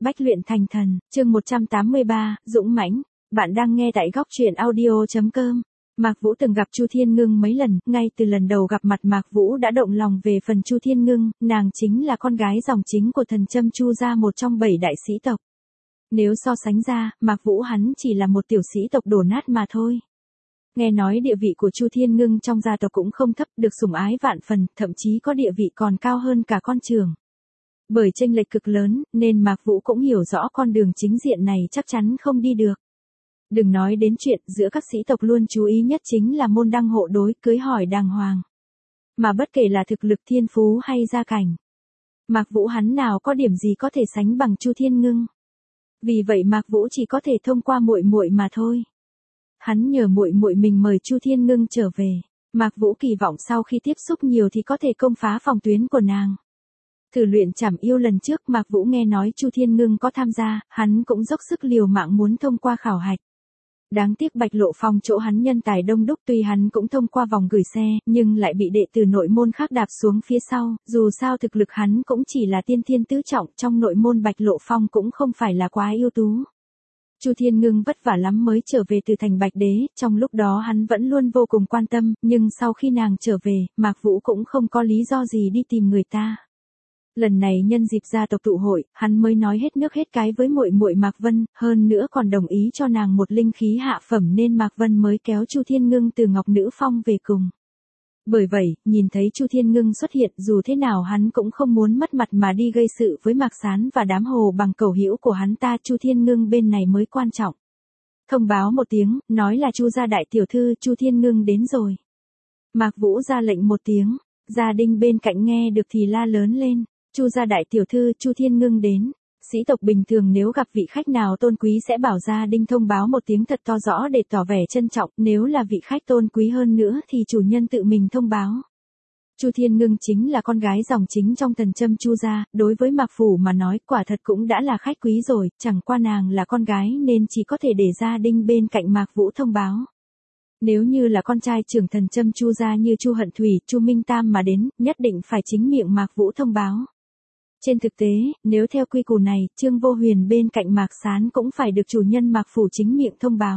Bách luyện thành thần, chương 183, dũng mãnh. Bạn đang nghe tại góc truyện audio.com. Mạc Vũ từng gặp Chu Thiên Ngưng mấy lần, ngay từ lần đầu gặp mặt Mạc Vũ đã động lòng về phần Chu Thiên Ngưng, nàng chính là con gái dòng chính của thần Trâm Chu gia, một trong 7 đại sĩ tộc. Nếu so sánh ra, Mạc Vũ hắn chỉ là một tiểu sĩ tộc đổ nát mà thôi. Nghe nói địa vị của Chu Thiên Ngưng trong gia tộc cũng không thấp, được sủng ái vạn phần, thậm chí có địa vị còn cao hơn cả con trưởng. Bởi chênh lệch cực lớn, nên Mạc Vũ cũng hiểu rõ con đường chính diện này chắc chắn không đi được. Đừng nói đến chuyện giữa các sĩ tộc luôn chú ý nhất chính là môn đăng hộ đối, cưới hỏi đàng hoàng. Mà bất kể là thực lực, thiên phú hay gia cảnh, Mạc Vũ hắn nào có điểm gì có thể sánh bằng Chu Thiên Ngưng. Vì vậy Mạc Vũ chỉ có thể thông qua muội muội mà thôi. Hắn nhờ muội muội mình mời Chu Thiên Ngưng trở về. Mạc Vũ kỳ vọng sau khi tiếp xúc nhiều thì có thể công phá phòng tuyến của nàng. Thử luyện trảm yêu lần trước Mạc Vũ nghe nói Chu Thiên Ngưng có tham gia, hắn cũng dốc sức liều mạng muốn thông qua khảo hạch. Đáng tiếc Bạch Lộ Phong chỗ hắn nhân tài đông đúc, tuy hắn cũng thông qua vòng gửi xe, nhưng lại bị đệ tử nội môn khác đạp xuống phía sau, dù sao thực lực hắn cũng chỉ là tiên thiên tứ trọng, trong nội môn Bạch Lộ Phong cũng không phải là quá ưu tú. Chu Thiên Ngưng vất vả lắm mới trở về từ thành Bạch Đế, trong lúc đó hắn vẫn luôn vô cùng quan tâm, nhưng sau khi nàng trở về, Mạc Vũ cũng không có lý do gì đi tìm người ta. Lần này nhân dịp gia tộc tụ hội, hắn mới nói hết nước hết cái với muội muội Mạc Vân, hơn nữa còn đồng ý cho nàng một linh khí hạ phẩm, nên Mạc Vân mới kéo Chu Thiên Ngưng từ Ngọc Nữ Phong về cùng. Bởi vậy, nhìn thấy Chu Thiên Ngưng xuất hiện, dù thế nào hắn cũng không muốn mất mặt mà đi gây sự với Mạc Sán và đám hồ bằng cầu hữu của hắn ta. Chu Thiên Ngưng bên này mới quan trọng. Thông báo một tiếng, nói là Chu gia đại tiểu thư Chu Thiên Ngưng đến rồi. Mạc Vũ ra lệnh một tiếng, gia đình bên cạnh nghe được thì la lớn lên. Chu gia đại tiểu thư Chu Thiên Ngưng đến. Sĩ tộc bình thường nếu gặp vị khách nào tôn quý sẽ bảo gia đình thông báo một tiếng thật to rõ để tỏ vẻ trân trọng, nếu là vị khách tôn quý hơn nữa thì chủ nhân tự mình thông báo. Chu Thiên Ngưng chính là con gái dòng chính trong thần Trâm Chu gia, đối với Mạc Phủ mà nói quả thật cũng đã là khách quý rồi, chẳng qua nàng là con gái nên chỉ có thể để gia đình bên cạnh Mạc Vũ thông báo. Nếu như là con trai trưởng thần Trâm Chu gia như Chu Hận Thủy, Chu Minh Tam mà đến, nhất định phải chính miệng Mạc Vũ thông báo. Trên thực tế, nếu theo quy củ này, Trương Vô Huyền bên cạnh Mạc Sán cũng phải được chủ nhân Mạc Phủ chính miệng thông báo.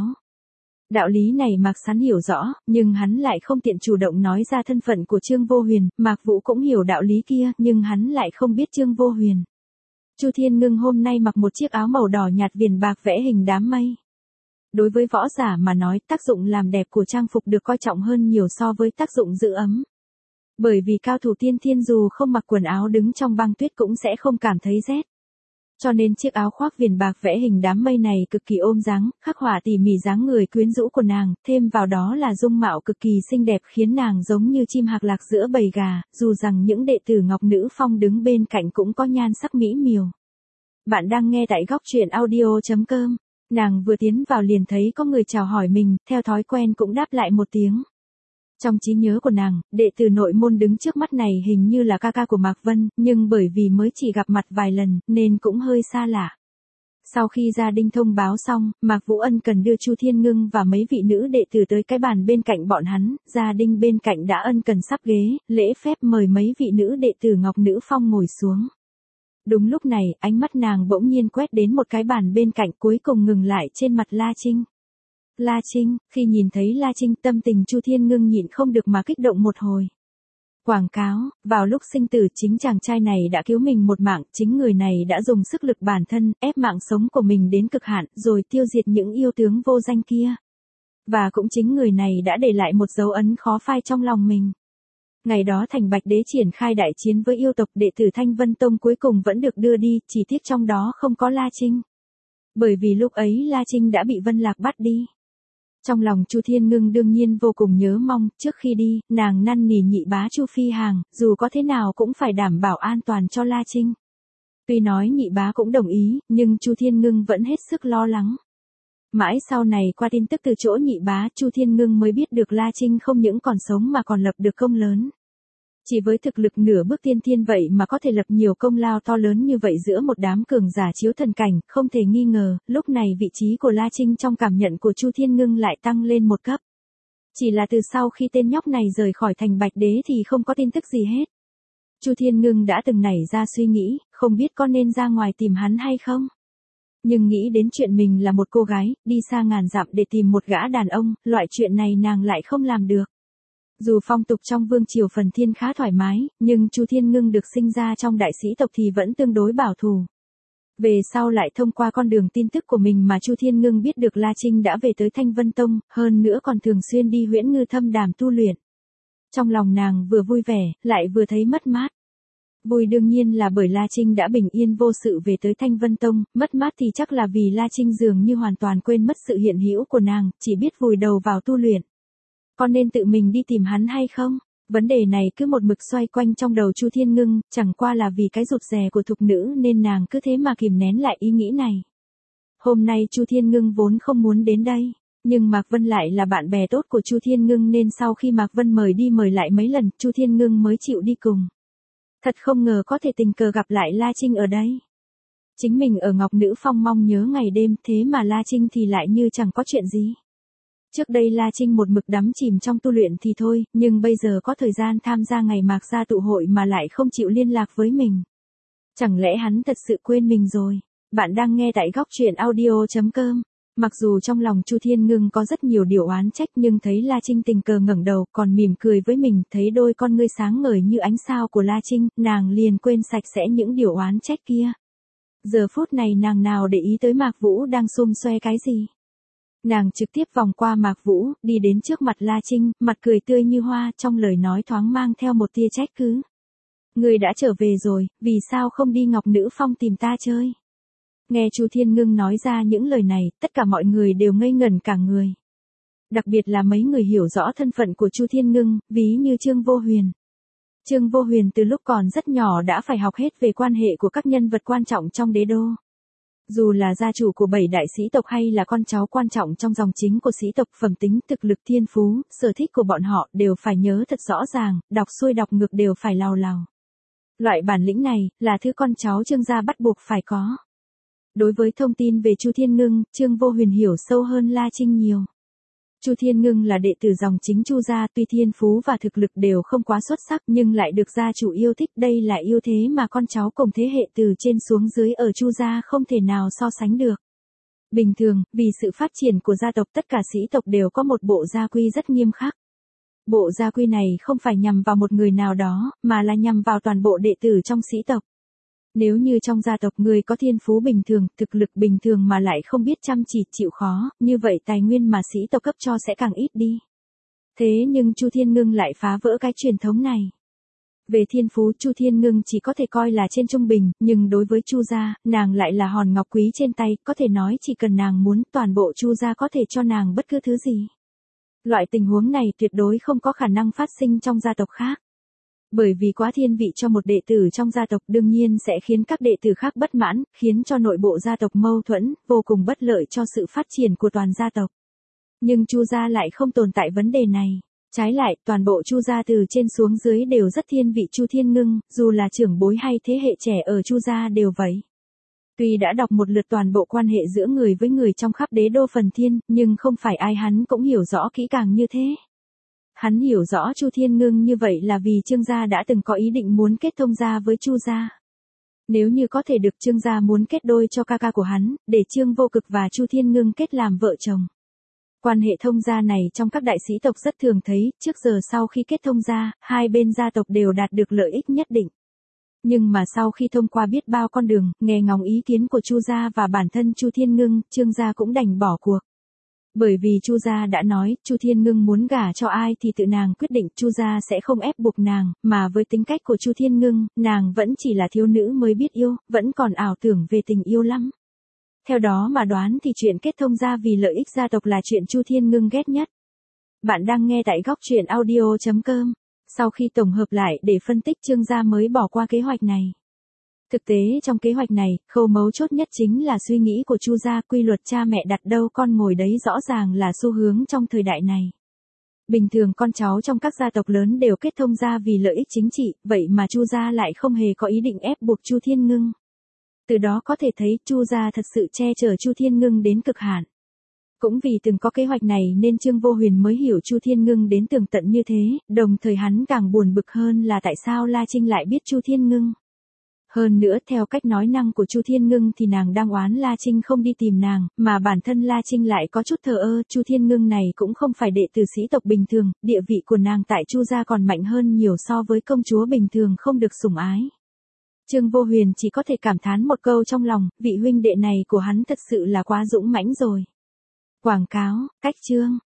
Đạo lý này Mạc Sán hiểu rõ, nhưng hắn lại không tiện chủ động nói ra thân phận của Trương Vô Huyền. Mạc Vũ cũng hiểu đạo lý kia, nhưng hắn lại không biết Trương Vô Huyền. Chu Thiên Ngưng hôm nay mặc một chiếc áo màu đỏ nhạt viền bạc vẽ hình đám mây. Đối với võ giả mà nói, tác dụng làm đẹp của trang phục được coi trọng hơn nhiều so với tác dụng giữ ấm. Bởi vì cao thủ tiên thiên dù không mặc quần áo đứng trong băng tuyết cũng sẽ không cảm thấy rét. Cho nên chiếc áo khoác viền bạc vẽ hình đám mây này cực kỳ ôm dáng, khắc họa tỉ mỉ dáng người quyến rũ của nàng, thêm vào đó là dung mạo cực kỳ xinh đẹp khiến nàng giống như chim hạc lạc giữa bầy gà, dù rằng những đệ tử Ngọc Nữ Phong đứng bên cạnh cũng có nhan sắc mỹ miều. Bạn đang nghe tại góc truyện audio.com. Nàng vừa tiến vào liền thấy có người chào hỏi mình, theo thói quen cũng đáp lại một tiếng. Trong trí nhớ của nàng, đệ tử nội môn đứng trước mắt này hình như là ca ca của Mạc Vân, nhưng bởi vì mới chỉ gặp mặt vài lần, nên cũng hơi xa lạ. Sau khi gia đình thông báo xong, Mạc Vũ ân cần đưa Chu Thiên Ngưng và mấy vị nữ đệ tử tới cái bàn bên cạnh bọn hắn, gia đình bên cạnh đã ân cần sắp ghế, lễ phép mời mấy vị nữ đệ tử Ngọc Nữ Phong ngồi xuống. Đúng lúc này, ánh mắt nàng bỗng nhiên quét đến một cái bàn bên cạnh, cuối cùng ngừng lại trên mặt La Trinh. La Trinh, khi nhìn thấy La Trinh, tâm tình Chu Thiên Ngưng nhịn không được mà kích động một hồi. Quảng cáo, vào lúc sinh tử chính chàng trai này đã cứu mình một mạng, chính người này đã dùng sức lực bản thân, ép mạng sống của mình đến cực hạn, rồi tiêu diệt những yêu tướng vô danh kia. Và cũng chính người này đã để lại một dấu ấn khó phai trong lòng mình. Ngày đó thành Bạch Đế triển khai đại chiến với yêu tộc, đệ tử Thanh Vân Tông cuối cùng vẫn được đưa đi, chỉ tiếc trong đó không có La Trinh. Bởi vì lúc ấy La Trinh đã bị Vân Lạc bắt đi. Trong lòng Chu Thiên Ngưng đương nhiên vô cùng nhớ mong, trước khi đi, nàng năn nỉ nhị bá Chu Phi Hàng, dù có thế nào cũng phải đảm bảo an toàn cho La Trinh. Tuy nói nhị bá cũng đồng ý, nhưng Chu Thiên Ngưng vẫn hết sức lo lắng. Mãi sau này qua tin tức từ chỗ nhị bá, Chu Thiên Ngưng mới biết được La Trinh không những còn sống mà còn lập được công lớn. Chỉ với thực lực nửa bước tiên thiên vậy mà có thể lập nhiều công lao to lớn như vậy giữa một đám cường giả chiếu thần cảnh, không thể nghi ngờ, lúc này vị trí của La Trinh trong cảm nhận của Chu Thiên Ngưng lại tăng lên một cấp. Chỉ là từ sau khi tên nhóc này rời khỏi thành Bạch Đế thì không có tin tức gì hết. Chu Thiên Ngưng đã từng nảy ra suy nghĩ, không biết có nên ra ngoài tìm hắn hay không. Nhưng nghĩ đến chuyện mình là một cô gái, đi xa ngàn dặm để tìm một gã đàn ông, loại chuyện này nàng lại không làm được. Dù phong tục trong vương triều phần thiên khá thoải mái, nhưng Chu Thiên Ngưng được sinh ra trong đại sĩ tộc thì vẫn tương đối bảo thủ. Về sau lại thông qua con đường tin tức của mình mà Chu Thiên Ngưng biết được La Trinh đã về tới Thanh Vân Tông, hơn nữa còn thường xuyên đi Huyễn Ngư Thâm Đàm tu luyện. Trong lòng nàng vừa vui vẻ, lại vừa thấy mất mát. Vui đương nhiên là bởi La Trinh đã bình yên vô sự về tới Thanh Vân Tông, mất mát thì chắc là vì La Trinh dường như hoàn toàn quên mất sự hiện hữu của nàng, chỉ biết vùi đầu vào tu luyện. Có nên tự mình đi tìm hắn hay không? Vấn đề này cứ một mực xoay quanh trong đầu Chu Thiên Ngưng, chẳng qua là vì cái rụt rè của thục nữ nên nàng cứ thế mà kìm nén lại ý nghĩ này. Hôm nay Chu Thiên Ngưng vốn không muốn đến đây, nhưng Mạc Vân lại là bạn bè tốt của Chu Thiên Ngưng nên sau khi Mạc Vân mời đi mời lại mấy lần, Chu Thiên Ngưng mới chịu đi cùng. Thật không ngờ có thể tình cờ gặp lại La Trinh ở đây. Chính mình ở Ngọc Nữ Phong mong nhớ ngày đêm, thế mà La Trinh thì lại như chẳng có chuyện gì. Trước đây La Trinh một mực đắm chìm trong tu luyện thì thôi, nhưng bây giờ có thời gian tham gia ngày Mạc gia tụ hội mà lại không chịu liên lạc với mình. Chẳng lẽ hắn thật sự quên mình rồi? Bạn đang nghe tại góc truyện audio.com. Mặc dù trong lòng Chu Thiên Ngưng có rất nhiều điều oán trách nhưng thấy La Trinh tình cờ ngẩng đầu còn mỉm cười với mình, thấy đôi con ngươi sáng ngời như ánh sao của La Trinh, nàng liền quên sạch sẽ những điều oán trách kia. Giờ phút này nàng nào để ý tới Mạc Vũ đang xum xoe cái gì. Nàng trực tiếp vòng qua Mạc Vũ, đi đến trước mặt La Trinh, mặt cười tươi như hoa, trong lời nói thoáng mang theo một tia trách cứ. Người đã trở về rồi, vì sao không đi Ngọc Nữ Phong tìm ta chơi? Nghe Chu Thiên Ngưng nói ra những lời này, tất cả mọi người đều ngây ngẩn cả người. Đặc biệt là mấy người hiểu rõ thân phận của Chu Thiên Ngưng, ví như Trương Vô Huyền. Trương Vô Huyền từ lúc còn rất nhỏ đã phải học hết về quan hệ của các nhân vật quan trọng trong đế đô. Dù là gia chủ của 7 đại sĩ tộc hay là con cháu quan trọng trong dòng chính của sĩ tộc, phẩm tính, thực lực, thiên phú, sở thích của bọn họ đều phải nhớ thật rõ ràng, đọc xuôi đọc ngược đều phải lào lào. Loại bản lĩnh này là thứ con cháu Trương gia bắt buộc phải có. Đối với thông tin về Chu Thiên Ngưng, Trương Vô Huyền hiểu sâu hơn La Trinh nhiều. Chu Thiên Ngưng là đệ tử dòng chính Chu gia, tuy thiên phú và thực lực đều không quá xuất sắc nhưng lại được gia chủ yêu thích, đây là ưu thế mà con cháu cùng thế hệ từ trên xuống dưới ở Chu gia không thể nào so sánh được. Bình thường, vì sự phát triển của gia tộc tất cả sĩ tộc đều có một bộ gia quy rất nghiêm khắc. Bộ gia quy này không phải nhằm vào một người nào đó, mà là nhằm vào toàn bộ đệ tử trong sĩ tộc. Nếu như trong gia tộc người có thiên phú bình thường, thực lực bình thường mà lại không biết chăm chỉ chịu khó, như vậy tài nguyên mà sĩ tộc cấp cho sẽ càng ít đi. Thế nhưng Chu Thiên Ngưng lại phá vỡ cái truyền thống này. Về thiên phú, Chu Thiên Ngưng chỉ có thể coi là trên trung bình, nhưng đối với Chu gia, nàng lại là hòn ngọc quý trên tay, có thể nói chỉ cần nàng muốn, toàn bộ Chu gia có thể cho nàng bất cứ thứ gì. Loại tình huống này tuyệt đối không có khả năng phát sinh trong gia tộc khác. Bởi vì quá thiên vị cho một đệ tử trong gia tộc đương nhiên sẽ khiến các đệ tử khác bất mãn, khiến cho nội bộ gia tộc mâu thuẫn, vô cùng bất lợi cho sự phát triển của toàn gia tộc. Nhưng Chu gia lại không tồn tại vấn đề này. Trái lại, toàn bộ Chu gia từ trên xuống dưới đều rất thiên vị Chu Thiên Ngưng, dù là trưởng bối hay thế hệ trẻ ở Chu gia đều vậy. Tuy đã đọc một lượt toàn bộ quan hệ giữa người với người trong khắp đế đô Phần Thiên, nhưng không phải ai hắn cũng hiểu rõ kỹ càng như thế. Hắn hiểu rõ Chu Thiên Ngưng như vậy là vì Trương gia đã từng có ý định muốn kết thông gia với Chu gia. Nếu như có thể được, Trương gia muốn kết đôi cho ca ca của hắn, để Trương Vô Cực và Chu Thiên Ngưng kết làm vợ chồng. Quan hệ thông gia này trong các đại sĩ tộc rất thường thấy, trước giờ sau khi kết thông gia, hai bên gia tộc đều đạt được lợi ích nhất định. Nhưng mà sau khi thông qua biết bao con đường, nghe ngóng ý kiến của Chu gia và bản thân Chu Thiên Ngưng, Trương gia cũng đành bỏ cuộc. Bởi vì Chu gia đã nói, Chu Thiên Ngưng muốn gả cho ai thì tự nàng quyết định, Chu gia sẽ không ép buộc nàng, mà với tính cách của Chu Thiên Ngưng, nàng vẫn chỉ là thiếu nữ mới biết yêu, vẫn còn ảo tưởng về tình yêu lắm. Theo đó mà đoán thì chuyện kết thông gia vì lợi ích gia tộc là chuyện Chu Thiên Ngưng ghét nhất. Bạn đang nghe tại góc truyện audio.com. Sau khi tổng hợp lại để phân tích, Trương gia mới bỏ qua kế hoạch này. Thực tế trong kế hoạch này, khâu mấu chốt nhất chính là suy nghĩ của Chu gia, quy luật cha mẹ đặt đâu con ngồi đấy rõ ràng là xu hướng trong thời đại này. Bình thường con cháu trong các gia tộc lớn đều kết thông gia vì lợi ích chính trị, vậy mà Chu gia lại không hề có ý định ép buộc Chu Thiên Ngưng. Từ đó có thể thấy Chu gia thật sự che chở Chu Thiên Ngưng đến cực hạn. Cũng vì từng có kế hoạch này nên Trương Vô Huyền mới hiểu Chu Thiên Ngưng đến tường tận như thế, đồng thời hắn càng buồn bực hơn là tại sao La Trinh lại biết Chu Thiên Ngưng. Hơn nữa theo cách nói năng của Chu Thiên Ngưng thì nàng đang oán La Trinh không đi tìm nàng, mà bản thân La Trinh lại có chút thờ ơ, Chu Thiên Ngưng này cũng không phải đệ tử sĩ tộc bình thường, địa vị của nàng tại Chu gia còn mạnh hơn nhiều so với công chúa bình thường không được sủng ái. Trương Vô Huyền chỉ có thể cảm thán một câu trong lòng, vị huynh đệ này của hắn thật sự là quá dũng mãnh rồi. Quảng cáo, cách chương.